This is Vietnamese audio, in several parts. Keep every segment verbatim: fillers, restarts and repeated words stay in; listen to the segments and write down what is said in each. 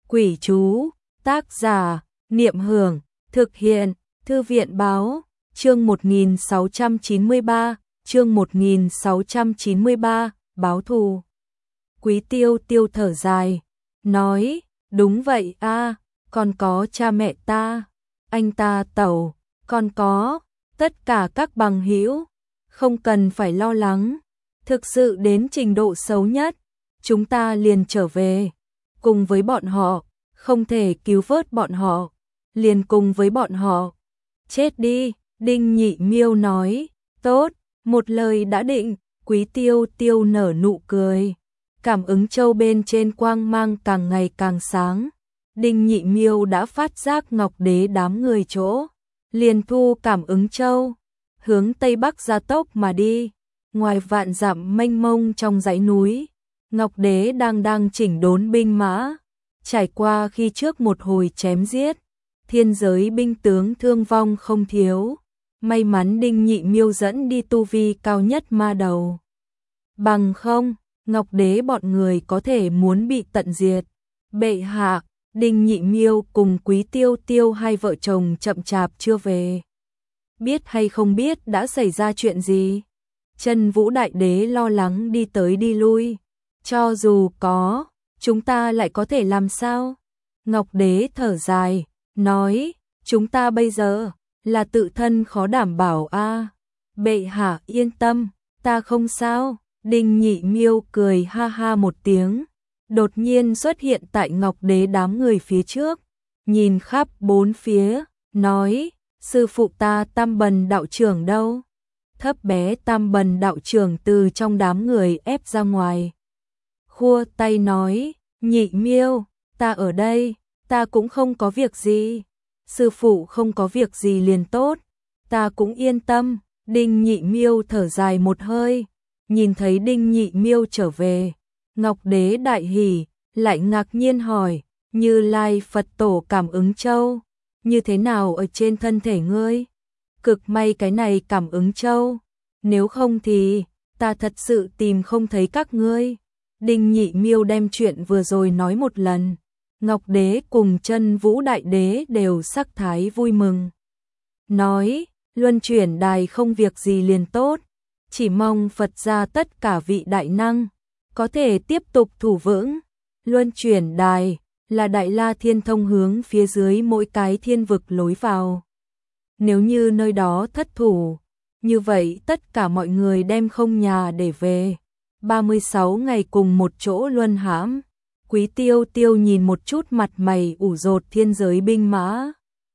Quỷ chú, tác giả, Niệm Hưởng, thực hiện, Thư viện báo, chương một nghìn sáu trăm chín mươi ba, chương một nghìn sáu trăm chín mươi ba, báo thù. Quý Tiêu Tiêu thở dài, nói, đúng vậy a, còn có cha mẹ ta, anh ta tẩu, còn có tất cả các bằng hữu, không cần phải lo lắng, thực sự đến trình độ xấu nhất, chúng ta liền trở về, cùng với bọn họ, không thể cứu vớt bọn họ, liền cùng với bọn họ. Chết đi, Đinh Nhị Miêu nói, tốt, một lời đã định, Quý Tiêu Tiêu nở nụ cười. Cảm ứng châu bên trên quang mang càng ngày càng sáng. Đinh Nhị Miêu đã phát giác Ngọc Đế đám người chỗ, liền thu cảm ứng châu, hướng tây bắc gia tốc mà đi. Ngoài vạn dặm mênh mông trong dãy núi, Ngọc Đế đang đang chỉnh đốn binh mã, trải qua khi trước một hồi chém giết, thiên giới binh tướng thương vong không thiếu. May mắn Đinh Nhị Miêu dẫn đi tu vi cao nhất ma đầu. Bằng không, Ngọc Đế bọn người có thể muốn bị tận diệt. Bệ hạ, Đinh Nhị Miêu cùng Quý Tiêu Tiêu hai vợ chồng chậm chạp chưa về. Biết hay không biết đã xảy ra chuyện gì? Chân Vũ Đại Đế lo lắng đi tới đi lui. Cho dù có, chúng ta lại có thể làm sao? Ngọc Đế thở dài, nói, chúng ta bây giờ là tự thân khó đảm bảo a. À. Bệ hạ yên tâm, ta không sao. Đinh Nhị Miêu cười ha ha một tiếng, đột nhiên xuất hiện tại Ngọc Đế đám người phía trước, nhìn khắp bốn phía, nói, sư phụ ta Tam Bần đạo trưởng đâu? Thấp bé Tam Bần đạo trưởng từ trong đám người ép ra ngoài. Khua tay nói, Nhị Miêu, ta ở đây, ta cũng không có việc gì. Sư phụ không có việc gì liền tốt, ta cũng yên tâm. Đinh Nhị Miêu thở dài một hơi, nhìn thấy Đinh Nhị Miêu trở về, Ngọc Đế đại hỉ, lại ngạc nhiên hỏi, Như Lai Phật Tổ cảm ứng châu, như thế nào ở trên thân thể ngươi? Cực may cái này cảm ứng châu, nếu không thì ta thật sự tìm không thấy các ngươi. Đinh Nhị Miêu đem chuyện vừa rồi nói một lần. Ngọc Đế cùng Chân Vũ Đại Đế đều sắc thái vui mừng. Nói, luân chuyển đài không việc gì liền tốt, chỉ mong Phật gia tất cả vị đại năng có thể tiếp tục thủ vững. Luân chuyển đài là Đại La Thiên thông hướng phía dưới mỗi cái thiên vực lối vào. Nếu như nơi đó thất thủ, như vậy tất cả mọi người đem không nhà để về. ba mươi sáu ngày cùng một chỗ luân hãm. Quý Tiêu Tiêu nhìn một chút mặt mày ủ rột thiên giới binh mã,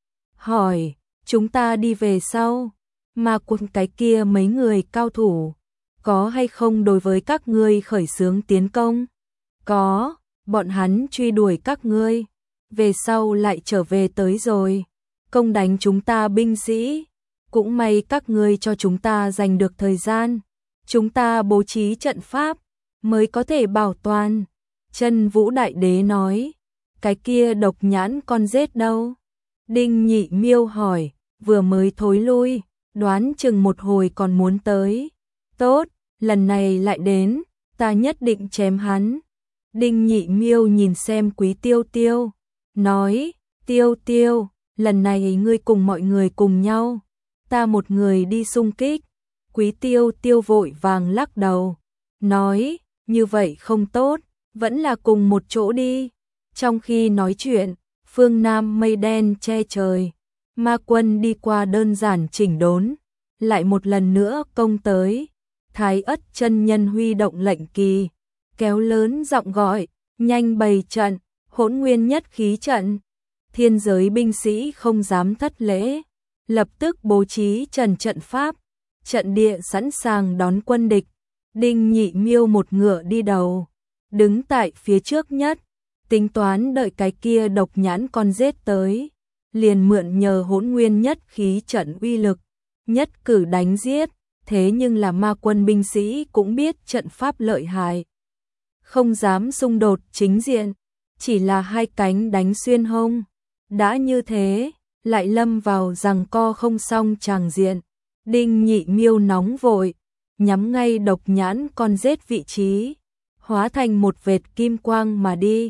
hỏi, chúng ta đi về sau, mà quân cái kia mấy người cao thủ, có hay không đối với các ngươi khởi xướng tiến công? Có, bọn hắn truy đuổi các ngươi, về sau lại trở về tới rồi, công đánh chúng ta binh sĩ, cũng may các ngươi cho chúng ta giành được thời gian, chúng ta bố trí trận pháp, mới có thể bảo toàn. Chân Vũ Đại Đế nói, cái kia độc nhãn con rết đâu? Đinh Nhị Miêu hỏi, vừa mới thối lui, đoán chừng một hồi còn muốn tới. Tốt, lần này lại đến, ta nhất định chém hắn. Đinh Nhị Miêu nhìn xem Quý Tiêu Tiêu, nói, Tiêu Tiêu, lần này ngươi cùng mọi người cùng nhau, ta một người đi xung kích. Quý Tiêu Tiêu vội vàng lắc đầu, nói, như vậy không tốt, vẫn là cùng một chỗ đi. Trong khi nói chuyện, phương Nam mây đen che trời, ma quân đi qua đơn giản chỉnh đốn, lại một lần nữa công tới. Thái Ất chân nhân huy động lệnh kỳ, kéo lớn giọng gọi, nhanh bày trận, hỗn nguyên nhất khí trận. Thiên giới binh sĩ không dám thất lễ, lập tức bố trí trần trận pháp, trận địa sẵn sàng đón quân địch. Đinh Nhị Miêu một ngựa đi đầu, đứng tại phía trước nhất, tính toán đợi cái kia độc nhãn con rết tới, liền mượn nhờ hỗn nguyên nhất khí trận uy lực, nhất cử đánh giết. Thế nhưng là ma quân binh sĩ cũng biết trận pháp lợi hại, không dám xung đột chính diện, chỉ là hai cánh đánh xuyên hông. Đã như thế, lại lâm vào giằng co không xong tràng diện. Đinh Nhị Miêu nóng vội, nhắm ngay độc nhãn con rết vị trí, hóa thành một vệt kim quang mà đi.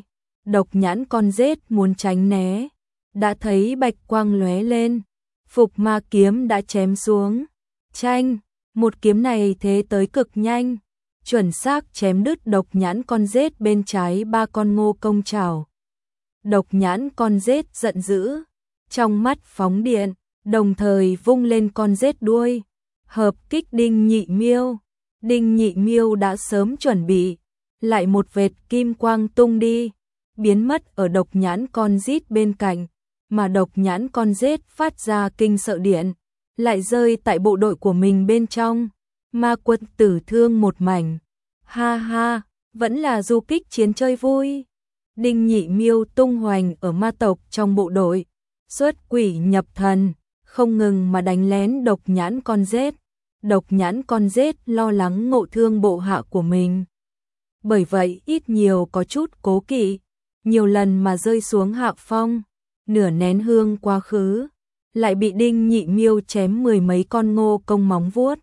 Độc nhãn con rết muốn tránh né, đã thấy bạch quang lóe lên, Phục Ma kiếm đã chém xuống. Chanh, một kiếm này thế tới cực nhanh, chuẩn xác chém đứt độc nhãn con rết bên trái ba con ngô công trảo. Độc nhãn con rết giận dữ, trong mắt phóng điện, đồng thời vung lên con rết đuôi, hợp kích Đinh Nhị Miêu. Đinh Nhị Miêu đã sớm chuẩn bị, lại một vệt kim quang tung đi, biến mất ở độc nhãn con rít bên cạnh, mà độc nhãn con rết phát ra kinh sợ điện, lại rơi tại bộ đội của mình bên trong. Ma Quân tử thương một mảnh. Ha ha, vẫn là du kích chiến chơi vui. Đinh Nhị Miêu tung hoành ở ma tộc trong bộ đội, xuất quỷ nhập thần, không ngừng mà đánh lén độc nhãn con rết. Độc nhãn con rết lo lắng ngộ thương bộ hạ của mình, bởi vậy ít nhiều có chút cố kỵ, nhiều lần mà rơi xuống hạ phong. Nửa nén hương quá khứ, lại bị Đinh Nhị Miêu chém mười mấy con ngô công móng vuốt.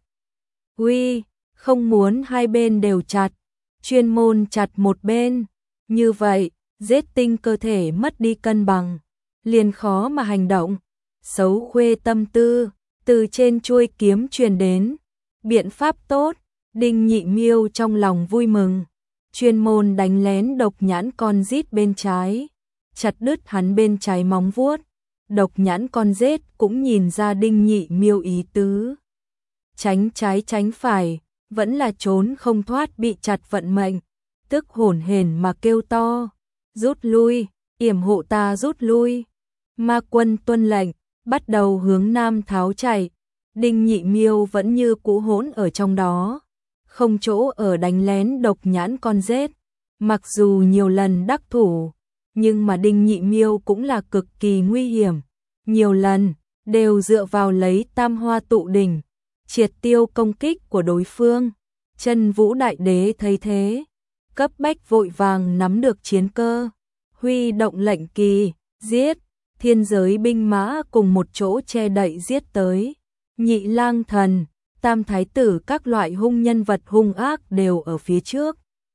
Uy, không muốn hai bên đều chặt, chuyên môn chặt một bên, như vậy, rết tinh cơ thể mất đi cân bằng, liền khó mà hành động. Xấu Khuê tâm tư, từ trên chuôi kiếm truyền đến, biện pháp tốt. Đinh Nhị Miêu trong lòng vui mừng, chuyên môn đánh lén độc nhãn con rít bên trái, chặt đứt hắn bên trái móng vuốt. Độc nhãn con rết cũng nhìn ra Đinh Nhị Miêu ý tứ, tránh trái tránh phải, vẫn là trốn không thoát bị chặt vận mệnh, tức hổn hển mà kêu to, rút lui, yểm hộ ta rút lui. Ma Quân tuân lệnh, bắt đầu hướng nam tháo chạy. Đinh Nhị Miêu vẫn như cũ hỗn ở trong đó, không chỗ ở đánh lén độc nhãn con rết. Mặc dù nhiều lần đắc thủ, nhưng mà Đinh Nhị Miêu cũng là cực kỳ nguy hiểm, nhiều lần đều dựa vào lấy tam hoa tụ đỉnh, triệt tiêu công kích của đối phương. Chân Vũ Đại Đế thấy thế, cấp bách vội vàng nắm được chiến cơ, huy động lệnh kỳ, giết. Thiên giới binh mã cùng một chỗ che đậy giết tới. Nhị Lang Thần, Tam Thái Tử, các loại hung nhân vật hung ác đều ở phía trước.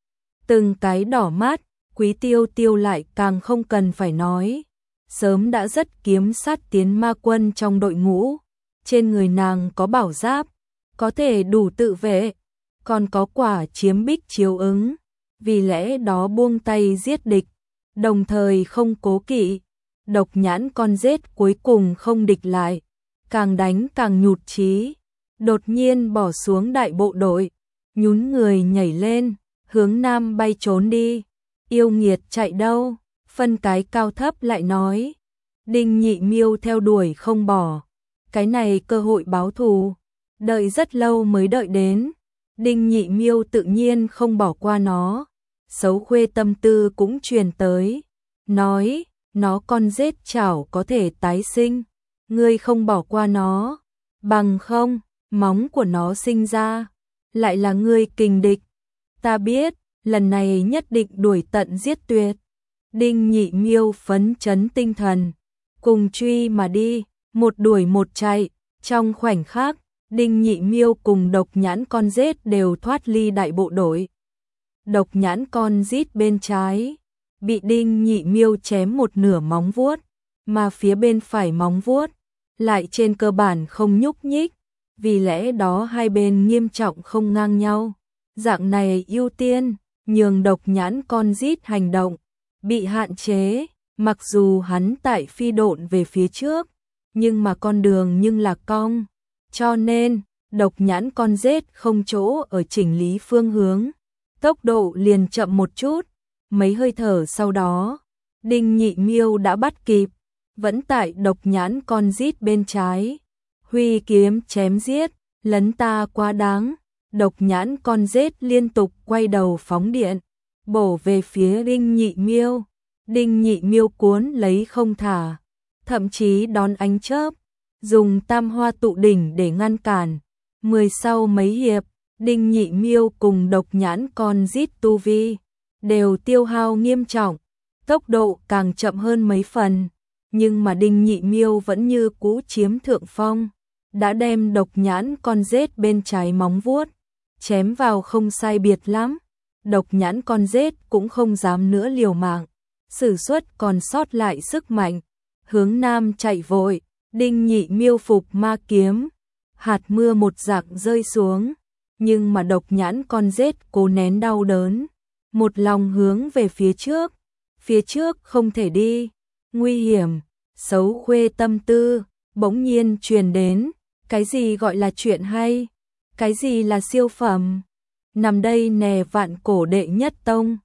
Từng cái đỏ mắt, Quý Tiêu Tiêu lại càng không cần phải nói, sớm đã rất kiếm sát tiến ma quân trong đội ngũ. Trên người nàng có bảo giáp, có thể đủ tự vệ, còn có quả chiếm bích chiếu ứng, vì lẽ đó buông tay giết địch, đồng thời không cố kỵ. Độc nhãn con rết cuối cùng không địch lại, càng đánh càng nhụt chí, đột nhiên bỏ xuống đại bộ đội, nhún người nhảy lên, hướng nam bay trốn đi. Yêu nghiệt chạy đâu? Phân cái cao thấp lại nói. Đinh Nhị Miêu theo đuổi không bỏ, cái này cơ hội báo thù, đợi rất lâu mới đợi đến. Đinh Nhị Miêu tự nhiên không bỏ qua nó. Xấu Khuê tâm tư cũng truyền tới, nói, nó con rết chảo có thể tái sinh, ngươi không bỏ qua nó, bằng không, móng của nó sinh ra, lại là ngươi kình địch. Ta biết, lần này nhất định đuổi tận giết tuyệt. Đinh Nhị Miêu phấn chấn tinh thần, cùng truy mà đi, một đuổi một chạy. Trong khoảnh khắc, Đinh Nhị Miêu cùng độc nhãn con rết đều thoát ly đại bộ đội. Độc nhãn con rít bên trái bị Đinh Nhị Miêu chém một nửa móng vuốt, mà phía bên phải móng vuốt lại trên cơ bản không nhúc nhích, vì lẽ đó hai bên nghiêm trọng không ngang nhau. Dạng này ưu tiên nhường độc nhãn con rít hành động bị hạn chế, mặc dù hắn tại phi độn về phía trước, nhưng mà con đường nhưng là cong, cho nên độc nhãn con rết không chỗ ở chỉnh lý phương hướng, tốc độ liền chậm một chút. Mấy hơi thở sau đó, Đinh Nhị Miêu đã bắt kịp, vẫn tại độc nhãn con rít bên trái, huy kiếm chém giết, lấn ta quá đáng. Độc nhãn con rết liên tục quay đầu phóng điện, bổ về phía Đinh Nhị Miêu. Đinh Nhị Miêu cuốn lấy không thả, thậm chí đón ánh chớp, dùng tam hoa tụ đỉnh để ngăn cản. Mười sau mấy hiệp, Đinh Nhị Miêu cùng độc nhãn con rít tu vi đều tiêu hao nghiêm trọng, tốc độ càng chậm hơn mấy phần, nhưng mà Đinh Nhị Miêu vẫn như cũ chiếm thượng phong, đã đem độc nhãn con rết bên trái móng vuốt chém vào không sai biệt lắm. Độc nhãn con rết cũng không dám nữa liều mạng, sử xuất còn sót lại sức mạnh, hướng nam chạy vội, Đinh Nhị miêu phục ma kiếm, hạt mưa một giặc rơi xuống, nhưng mà độc nhãn con rết cố nén đau đớn, một lòng hướng về phía trước, phía trước không thể đi, nguy hiểm, xấu khuê tâm tư, bỗng nhiên truyền đến, cái gì gọi là chuyện hay, cái gì là siêu phẩm, nằm đây nè vạn cổ đệ nhất tông,